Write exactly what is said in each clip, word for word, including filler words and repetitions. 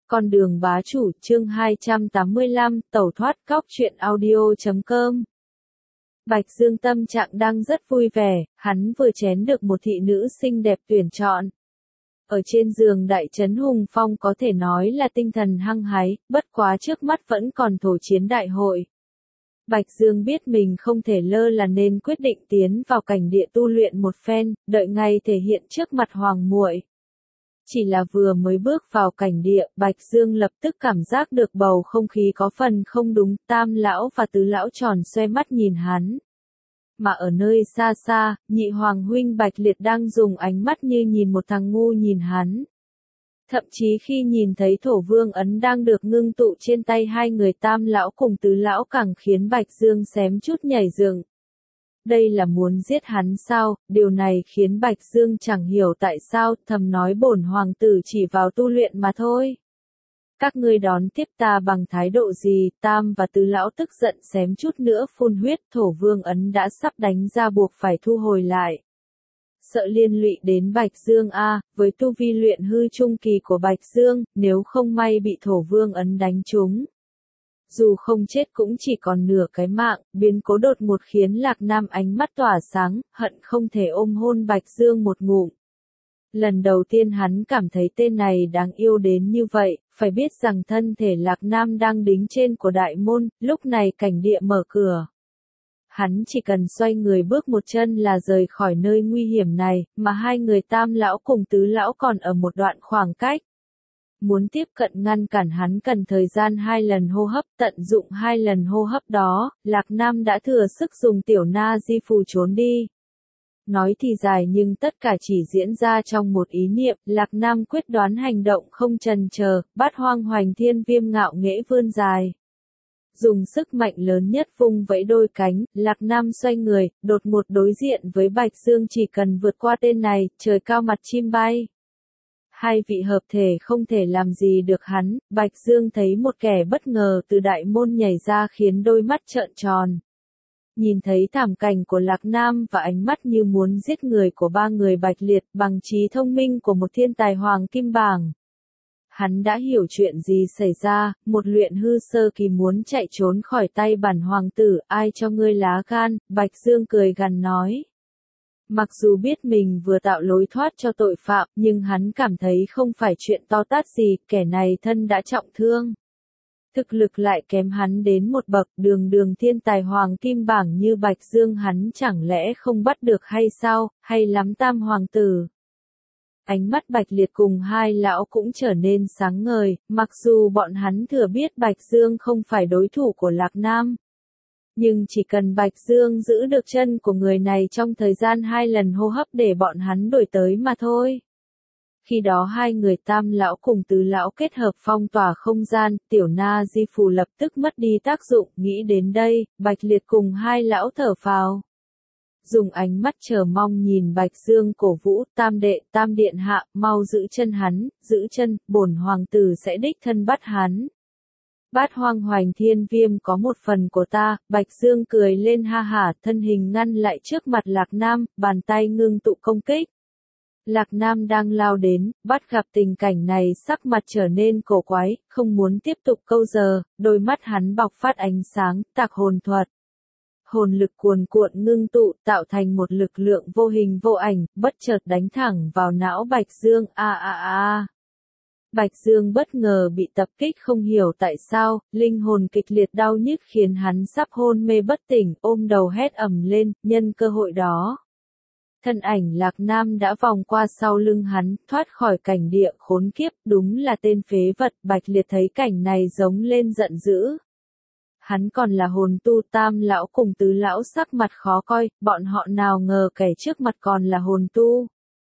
Con đường bá chủ chương hai trăm tám mươi lăm tẩu thoát cóc truyện audio chấm com. Bạch Dương tâm trạng đang rất vui vẻ, hắn vừa chén được một thị nữ xinh đẹp tuyển chọn. Ở trên giường đại trấn hùng phong có thể nói là tinh thần hăng hái, bất quá trước mắt vẫn còn thổ chiến đại hội. Bạch Dương biết mình không thể lơ là nên quyết định tiến vào cảnh địa tu luyện một phen, đợi ngày thể hiện trước mặt hoàng muội. Chỉ là vừa mới bước vào cảnh địa, Bạch Dương lập tức cảm giác được bầu không khí có phần không đúng, Tam lão và Tứ lão tròn xoe mắt nhìn hắn. Mà ở nơi xa xa, nhị hoàng huynh Bạch Liệt đang dùng ánh mắt như nhìn một thằng ngu nhìn hắn. Thậm chí khi nhìn thấy thổ vương ấn đang được ngưng tụ trên tay hai người Tam lão cùng Tứ lão càng khiến Bạch Dương xém chút nhảy dựng. Đây là muốn giết hắn sao? Điều này khiến Bạch Dương chẳng hiểu tại sao, thầm nói bổn hoàng tử chỉ vào tu luyện mà thôi. Các ngươi đón tiếp ta bằng thái độ gì? Tam và Tứ lão tức giận xém chút nữa phun huyết, thổ vương ấn đã sắp đánh ra buộc phải thu hồi lại. Sợ liên lụy đến Bạch Dương a, với tu vi luyện hư trung kỳ của Bạch Dương, nếu không may bị thổ vương ấn đánh trúng. Dù không chết cũng chỉ còn nửa cái mạng, biến cố đột ngột khiến Lạc Nam ánh mắt tỏa sáng, hận không thể ôm hôn Bạch Dương một ngụm. Lần đầu tiên hắn cảm thấy tên này đáng yêu đến như vậy, phải biết rằng thân thể Lạc Nam đang đính trên của đại môn, lúc này cảnh địa mở cửa. Hắn chỉ cần xoay người bước một chân là rời khỏi nơi nguy hiểm này, mà hai người Tam lão cùng Tứ lão còn ở một đoạn khoảng cách. Muốn tiếp cận ngăn cản hắn cần thời gian hai lần hô hấp, tận dụng hai lần hô hấp đó, Lạc Nam đã thừa sức dùng tiểu na di phù trốn đi. Nói thì dài nhưng tất cả chỉ diễn ra trong một ý niệm, Lạc Nam quyết đoán hành động không chần chờ, bát hoang hoành thiên viêm ngạo nghễ vươn dài. Dùng sức mạnh lớn nhất vung vẫy đôi cánh, Lạc Nam xoay người, đột ngột đối diện với Bạch Dương, chỉ cần vượt qua tên này, trời cao mặt chim bay. Hai vị hợp thể không thể làm gì được hắn, Bạch Dương thấy một kẻ bất ngờ từ đại môn nhảy ra khiến đôi mắt trợn tròn. Nhìn thấy thảm cảnh của Lạc Nam và ánh mắt như muốn giết người của ba người Bạch Liệt bằng trí thông minh của một thiên tài hoàng kim bảng. Hắn đã hiểu chuyện gì xảy ra, một luyện hư sơ kỳ muốn chạy trốn khỏi tay bản hoàng tử, ai cho ngươi lá gan, Bạch Dương cười gằn nói. Mặc dù biết mình vừa tạo lối thoát cho tội phạm, nhưng hắn cảm thấy không phải chuyện to tát gì, kẻ này thân đã trọng thương. Thực lực lại kém hắn đến một bậc, đường đường thiên tài hoàng kim bảng như Bạch Dương hắn chẳng lẽ không bắt được hay sao, hay lắm Tam hoàng tử. Ánh mắt Bạch Liệt cùng hai lão cũng trở nên sáng ngời, mặc dù bọn hắn thừa biết Bạch Dương không phải đối thủ của Lạc Nam. Nhưng chỉ cần Bạch Dương giữ được chân của người này trong thời gian hai lần hô hấp để bọn hắn đuổi tới mà thôi. Khi đó hai người Tam lão cùng Tứ lão kết hợp phong tỏa không gian, tiểu na di phù lập tức mất đi tác dụng, nghĩ đến đây, Bạch Liệt cùng hai lão thở phào. Dùng ánh mắt chờ mong nhìn Bạch Dương cổ vũ, Tam đệ, Tam điện hạ, mau giữ chân hắn, giữ chân, bổn hoàng tử sẽ đích thân bắt hắn. Bát hoang hoành thiên viêm có một phần của ta, Bạch Dương cười lên ha hả, thân hình ngăn lại trước mặt Lạc Nam, bàn tay ngưng tụ công kích. Lạc Nam đang lao đến, bắt gặp tình cảnh này sắc mặt trở nên cổ quái, không muốn tiếp tục câu giờ, đôi mắt hắn bộc phát ánh sáng, tạc hồn thuật. Hồn lực cuồn cuộn ngưng tụ tạo thành một lực lượng vô hình vô ảnh, bất chợt đánh thẳng vào não Bạch Dương, a a a. Bạch Dương bất ngờ bị tập kích không hiểu tại sao, linh hồn kịch liệt đau nhức khiến hắn sắp hôn mê bất tỉnh, ôm đầu hét ầm lên, nhân cơ hội đó. Thân ảnh Lạc Nam đã vòng qua sau lưng hắn, thoát khỏi cảnh địa khốn kiếp, đúng là tên phế vật, Bạch Liệt thấy cảnh này giống lên giận dữ. Hắn còn là hồn tu, Tam lão cùng Tứ lão sắc mặt khó coi, bọn họ nào ngờ kẻ trước mặt còn là hồn tu.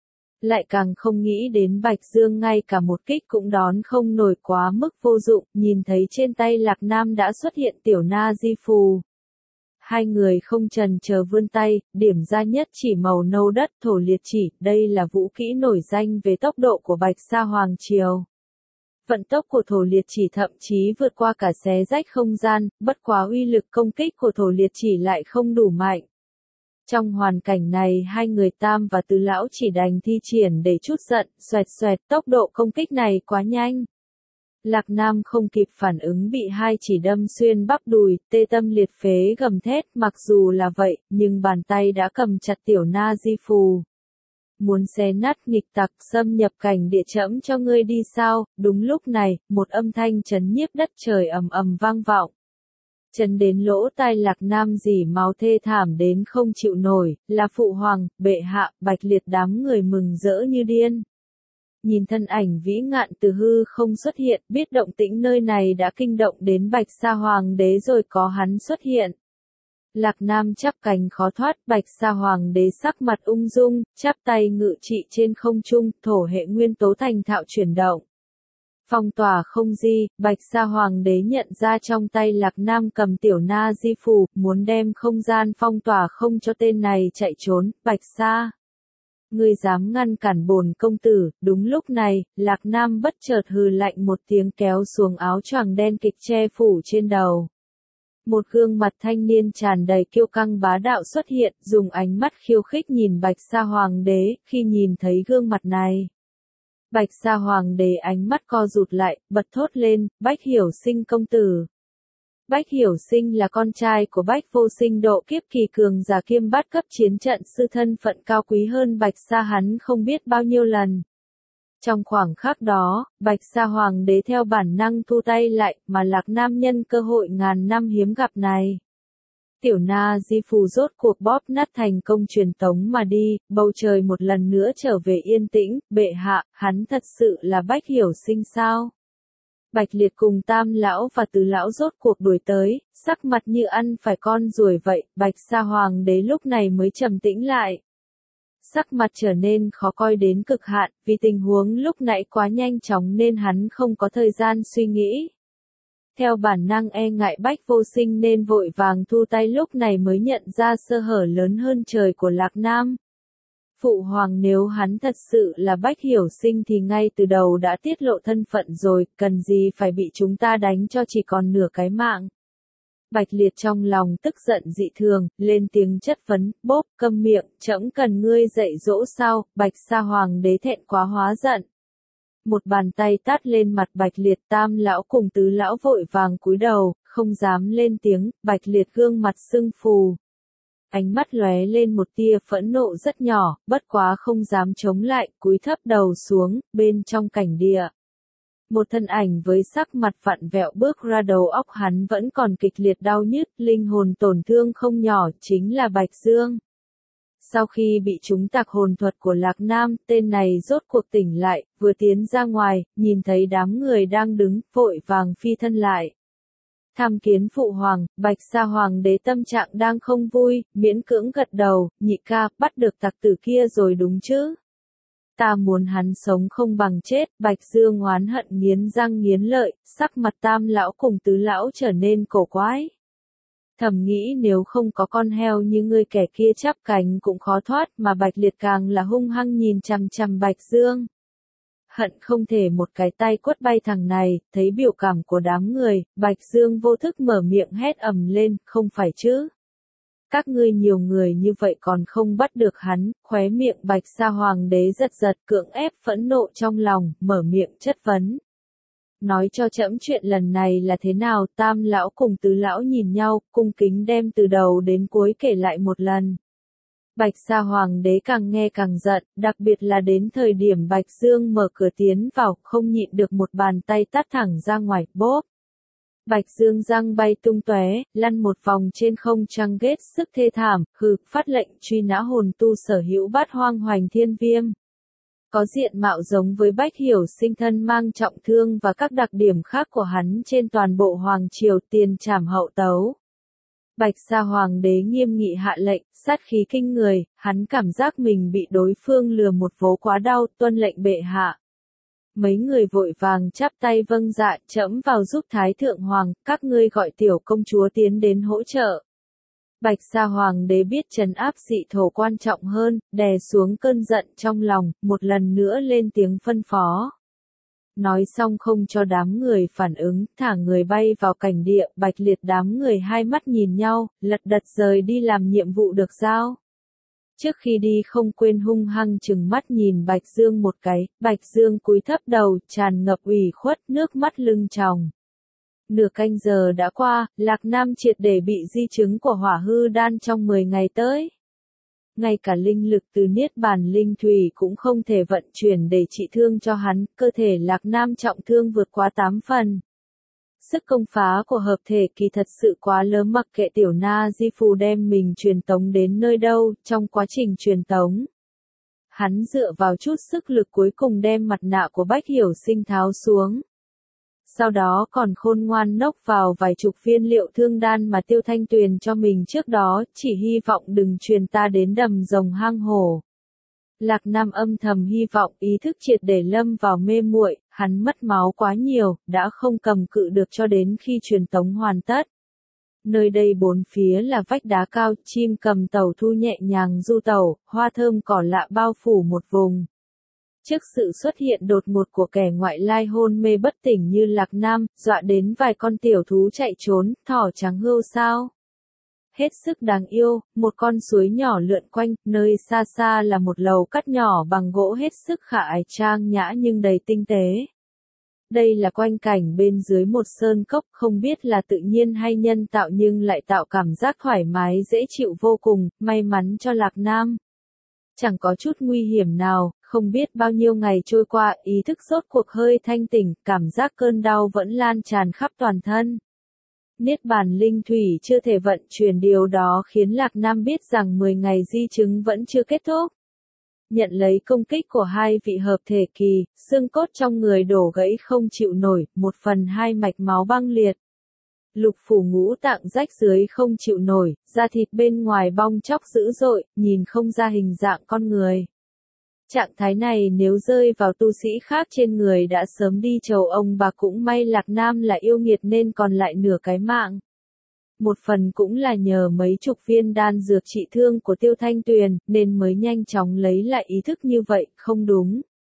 Lại càng không nghĩ đến Bạch Dương ngay cả một kích cũng đón không nổi quá mức vô dụng, nhìn thấy trên tay Lạc Nam đã xuất hiện tiểu na di phù. Hai người không chần chờ vươn tay, điểm ra nhất chỉ màu nâu đất, thổ liệt chỉ, đây là vũ kỹ nổi danh về tốc độ của Bạch Sa Hoàng Triều. Vận tốc của thổ liệt chỉ thậm chí vượt qua cả xé rách không gian, bất quá uy lực công kích của thổ liệt chỉ lại không đủ mạnh. Trong hoàn cảnh này hai người Tam và Tứ lão chỉ đành thi triển để chút giận, xoẹt xoẹt, tốc độ công kích này quá nhanh. Lạc Nam không kịp phản ứng bị hai chỉ đâm xuyên bắp đùi, tê tâm liệt phế gầm thét, mặc dù là vậy, nhưng bàn tay đã cầm chặt tiểu na di phù. Muốn xé nát nghịch tặc xâm nhập cảnh địa trẫm cho ngươi đi sao? Đúng lúc này, một âm thanh chấn nhiếp đất trời ầm ầm vang vọng. Chấn đến lỗ tai Lạc Nam rỉ máu thê thảm đến không chịu nổi, là phụ hoàng, bệ hạ, Bạch Liệt đám người mừng rỡ như điên. Nhìn thân ảnh vĩ ngạn từ hư không xuất hiện, biết động tĩnh nơi này đã kinh động đến Bạch Sa Hoàng đế rồi có hắn xuất hiện. Lạc Nam chắp cánh khó thoát, Bạch Sa Hoàng đế sắc mặt ung dung, chắp tay ngự trị trên không trung, thổ hệ nguyên tố thành thạo chuyển động. Phong tỏa không di, Bạch Sa Hoàng đế nhận ra trong tay Lạc Nam cầm tiểu na di phù, muốn đem không gian phong tỏa không cho tên này chạy trốn. Bạch Sa, ngươi dám ngăn cản bổn công tử? Đúng lúc này, Lạc Nam bất chợt hừ lạnh một tiếng kéo xuống áo choàng đen kịch che phủ trên đầu. Một gương mặt thanh niên tràn đầy kiêu căng bá đạo xuất hiện, dùng ánh mắt khiêu khích nhìn Bạch Sa Hoàng đế. Khi nhìn thấy gương mặt này, Bạch Sa Hoàng đế ánh mắt co rụt lại, bật thốt lên, Bách Hiểu Sinh công tử. Bách Hiểu Sinh là con trai của Bách Vô Sinh, độ kiếp kỳ cường giả kiêm bát cấp chiến trận sư, thân phận cao quý hơn Bạch Sa hắn không biết bao nhiêu lần. Trong khoảng khắc đó, Bạch Sa Hoàng đế theo bản năng thu tay lại, mà Lạc Nam nhân cơ hội ngàn năm hiếm gặp này. Tiểu na di phù rốt cuộc bóp nát thành công truyền tống mà đi, bầu trời một lần nữa trở về yên tĩnh. Bệ hạ, hắn thật sự là Bách Hiểu Sinh sao? Bạch Liệt cùng Tam lão và Tứ lão rốt cuộc đuổi tới, sắc mặt như ăn phải con ruồi vậy. Bạch Sa Hoàng đế lúc này mới trầm tĩnh lại. Sắc mặt trở nên khó coi đến cực hạn, vì tình huống lúc nãy quá nhanh chóng nên hắn không có thời gian suy nghĩ. Theo bản năng e ngại Bách Vô Sinh nên vội vàng thu tay, lúc này mới nhận ra sơ hở lớn hơn trời của Lạc Nam. Phụ hoàng, nếu hắn thật sự là Bách Hiểu Sinh thì ngay từ đầu đã tiết lộ thân phận rồi, cần gì phải bị chúng ta đánh cho chỉ còn nửa cái mạng. Bạch Liệt trong lòng tức giận dị thường, lên tiếng chất vấn, bốp, câm miệng, trẫm cần ngươi dạy dỗ sao? Bạch Sa Hoàng đế thẹn quá hóa giận. Một bàn tay tát lên mặt Bạch Liệt, Tam lão cùng Tứ lão vội vàng cúi đầu, không dám lên tiếng. Bạch Liệt gương mặt sưng phù, ánh mắt lóe lên một tia phẫn nộ rất nhỏ, bất quá không dám chống lại, cúi thấp đầu xuống. Bên trong cảnh địa, một thân ảnh với sắc mặt vặn vẹo bước ra, đầu óc hắn vẫn còn kịch liệt đau nhức, linh hồn tổn thương không nhỏ, chính là Bạch Dương. Sau khi bị trúng tạc hồn thuật của Lạc Nam, tên này rốt cuộc tỉnh lại, vừa tiến ra ngoài, nhìn thấy đám người đang đứng, vội vàng phi thân lại. Tham kiến phụ hoàng. Bạch Sa Hoàng đế tâm trạng đang không vui, miễn cưỡng gật đầu, nhị ca, bắt được tặc tử kia rồi đúng chứ? Ta muốn hắn sống không bằng chết. Bạch Dương oán hận nghiến răng nghiến lợi, sắc mặt Tam lão cùng Tứ lão trở nên cổ quái. Thầm nghĩ nếu không có con heo như ngươi kẻ kia chắp cánh cũng khó thoát, mà Bạch Liệt càng là hung hăng nhìn chằm chằm Bạch Dương. Hận không thể một cái tay quất bay thằng này. Thấy biểu cảm của đám người, Bạch Dương vô thức mở miệng hét ầm lên, không phải chứ? Các ngươi nhiều người như vậy còn không bắt được hắn? Khóe miệng Bạch Sa Hoàng đế giật giật, cưỡng ép phẫn nộ trong lòng, mở miệng chất vấn. Nói cho trẫm chuyện lần này là thế nào? Tam lão cùng Tứ lão nhìn nhau, cung kính đem từ đầu đến cuối kể lại một lần. Bạch Sa Hoàng đế càng nghe càng giận, đặc biệt là đến thời điểm Bạch Dương mở cửa tiến vào, không nhịn được một bàn tay tát thẳng ra ngoài, bốp. Bạch Dương răng bay tung tóe, lăn một vòng trên không trăng ghét sức thê thảm, hừ, phát lệnh truy nã hồn tu sở hữu Bát Hoang Hoành Thiên Viêm. Có diện mạo giống với Bách Hiểu Sinh, thân mang trọng thương và các đặc điểm khác của hắn trên toàn bộ hoàng triều, tiền trảm hậu tấu. Bạch Sa Hoàng đế nghiêm nghị hạ lệnh, sát khí kinh người, hắn cảm giác mình bị đối phương lừa một vố quá đau, tuân lệnh bệ hạ. Mấy người vội vàng chắp tay vâng dạ, trẫm vào giúp Thái Thượng Hoàng, các ngươi gọi tiểu công chúa tiến đến hỗ trợ. Bạch Sa Hoàng đế biết trấn áp dị thổ quan trọng hơn, đè xuống cơn giận trong lòng, một lần nữa lên tiếng phân phó. Nói xong không cho đám người phản ứng, thả người bay vào cảnh địa. Bạch Liệt đám người hai mắt nhìn nhau, lật đật rời đi làm nhiệm vụ được giao. Trước khi đi không quên hung hăng trừng mắt nhìn Bạch Dương một cái, Bạch Dương cúi thấp đầu, tràn ngập ủy khuất, nước mắt lưng tròng. Nửa canh giờ đã qua, Lạc Nam triệt để bị di chứng của hỏa hư đan trong mười ngày tới. Ngay cả linh lực từ Niết Bàn Linh Thủy cũng không thể vận chuyển để trị thương cho hắn, cơ thể Lạc Nam trọng thương vượt quá tám phần. Sức công phá của hợp thể kỳ thật sự quá lớn, mặc kệ tiểu na di phù đem mình truyền tống đến nơi đâu, trong quá trình truyền tống. Hắn dựa vào chút sức lực cuối cùng đem mặt nạ của Bách Hiểu Sinh tháo xuống. Sau đó còn khôn ngoan nốc vào vài chục viên liệu thương đan mà Tiêu Thanh Tuyền cho mình trước đó, chỉ hy vọng đừng truyền ta đến đầm rồng hang hổ. Lạc Nam âm thầm hy vọng ý thức triệt để lâm vào mê muội, hắn mất máu quá nhiều, đã không cầm cự được cho đến khi truyền tống hoàn tất. Nơi đây bốn phía là vách đá cao, chim cầm tàu thu nhẹ nhàng du tàu, hoa thơm cỏ lạ bao phủ một vùng. Trước sự xuất hiện đột ngột của kẻ ngoại lai hôn mê bất tỉnh như Lạc Nam, dọa đến vài con tiểu thú chạy trốn, thỏ trắng hươu sao. Hết sức đáng yêu, một con suối nhỏ lượn quanh, nơi xa xa là một lầu cắt nhỏ bằng gỗ hết sức khả ái trang nhã nhưng đầy tinh tế. Đây là quanh cảnh bên dưới một sơn cốc, không biết là tự nhiên hay nhân tạo nhưng lại tạo cảm giác thoải mái dễ chịu vô cùng, may mắn cho Lạc Nam. Chẳng có chút nguy hiểm nào, không biết bao nhiêu ngày trôi qua, ý thức rốt cuộc hơi thanh tỉnh, cảm giác cơn đau vẫn lan tràn khắp toàn thân. Niết Bàn Linh Thủy chưa thể vận chuyển, điều đó khiến Lạc Nam biết rằng mười ngày di chứng vẫn chưa kết thúc. Nhận lấy công kích của hai vị hợp thể kỳ, xương cốt trong người đổ gãy không chịu nổi, một phần hai mạch máu băng liệt. Lục phủ ngũ tạng rách dưới không chịu nổi, da thịt bên ngoài bong tróc dữ dội, nhìn không ra hình dạng con người. Trạng thái này nếu rơi vào tu sĩ khác trên người đã sớm đi chầu ông bà, cũng may Lạc Nam là yêu nghiệt nên còn lại nửa cái mạng. Một phần cũng là nhờ mấy chục viên đan dược trị thương của Tiêu Thanh Tuyền, nên mới nhanh chóng lấy lại ý thức như vậy, không đúng.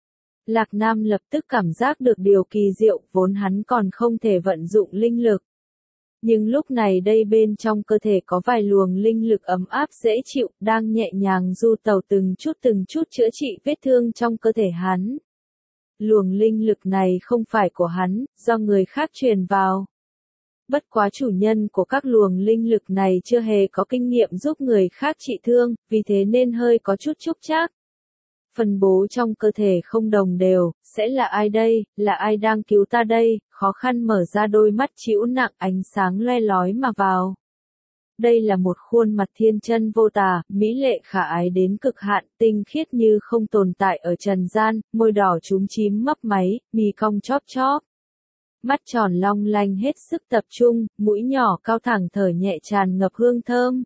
Lạc Nam lập tức cảm giác được điều kỳ diệu, vốn hắn còn không thể vận dụng linh lực. Nhưng lúc này đây bên trong cơ thể có vài luồng linh lực ấm áp dễ chịu, đang nhẹ nhàng du tàu từng chút từng chút chữa trị vết thương trong cơ thể hắn. Luồng linh lực này không phải của hắn, do người khác truyền vào. Bất quá chủ nhân của các luồng linh lực này chưa hề có kinh nghiệm giúp người khác trị thương, vì thế nên hơi có chút chúc chắc. Phân bố trong cơ thể không đồng đều, sẽ là ai đây, là ai đang cứu ta đây, khó khăn mở ra đôi mắt trĩu nặng, ánh sáng loe lói mà vào. Đây là một khuôn mặt thiên chân vô tà, mỹ lệ khả ái đến cực hạn, tinh khiết như không tồn tại ở trần gian, môi đỏ chúm chím mấp máy, mì cong chóp chóp. Mắt tròn long lanh hết sức tập trung, mũi nhỏ cao thẳng thở nhẹ tràn ngập hương thơm.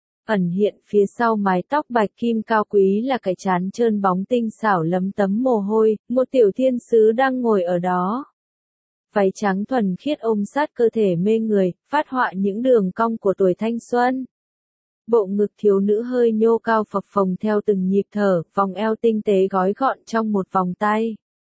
Ẩn hiện phía sau mái tóc bạch kim cao quý là cái trán trơn bóng tinh xảo lấm tấm mồ hôi, một tiểu thiên sứ đang ngồi ở đó. Váy trắng thuần khiết ôm sát cơ thể mê người, phát họa những đường cong của tuổi thanh xuân. Bộ ngực thiếu nữ hơi nhô cao phập phồng theo từng nhịp thở, vòng eo tinh tế gói gọn trong một vòng tay.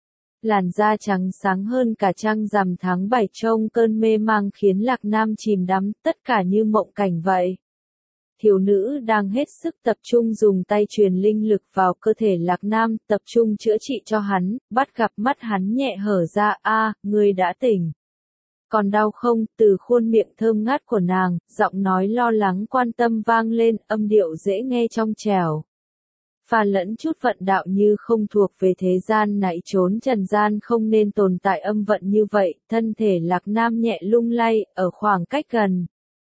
Làn da trắng sáng hơn cả trăng rằm tháng bảy, trông cơn mê mang khiến Lạc Nam chìm đắm, tất cả như mộng cảnh vậy. Thiếu nữ đang hết sức tập trung dùng tay truyền linh lực vào cơ thể Lạc Nam, tập trung chữa trị cho hắn, bắt gặp mắt hắn nhẹ hở ra, a, ngươi đã tỉnh. Còn đau không? Từ khuôn miệng thơm ngát của nàng, giọng nói lo lắng quan tâm vang lên, âm điệu dễ nghe trong trẻo. Pha lẫn chút vận đạo như không thuộc về thế gian nãy trốn trần gian không nên tồn tại âm vận như vậy, thân thể Lạc Nam nhẹ lung lay, ở khoảng cách gần.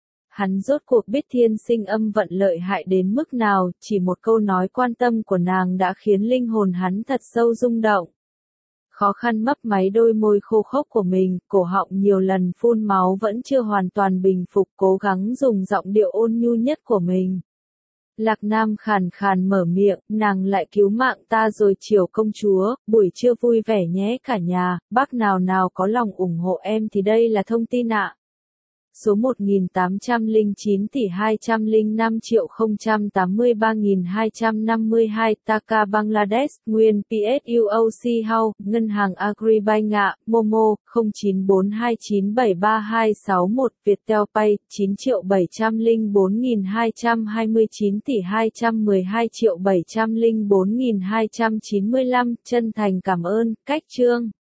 Hắn rốt cuộc biết thiên sinh âm vận lợi hại đến mức nào, chỉ một câu nói quan tâm của nàng đã khiến linh hồn hắn thật sâu rung động. Khó khăn mấp máy đôi môi khô khốc của mình, cổ họng nhiều lần phun máu vẫn chưa hoàn toàn bình phục, cố gắng dùng giọng điệu ôn nhu nhất của mình. Lạc Nam khàn khàn mở miệng, nàng lại cứu mạng ta rồi Triều công chúa, buổi trưa vui vẻ nhé cả nhà, bác nào nào có lòng ủng hộ em thì đây là thông tin ạ. số một nghìn tám trăm lẻ chín tỷ hai trăm lẻ năm triệu không trăm tám mươi ba nghìn hai trăm năm mươi hai, Taka Bangladesh, nguyên pê ét u o xê House, Ngân hàng Agribank ạ, Momo, không chín bốn hai chín bảy ba hai sáu một, Viettel Pay, chín triệu bảy trăm lẻ bốn nghìn hai trăm hai mươi chín tỷ hai trăm mười hai triệu bảy trăm lẻ bốn nghìn hai trăm chín mươi lăm, chân thành cảm ơn, cách chương.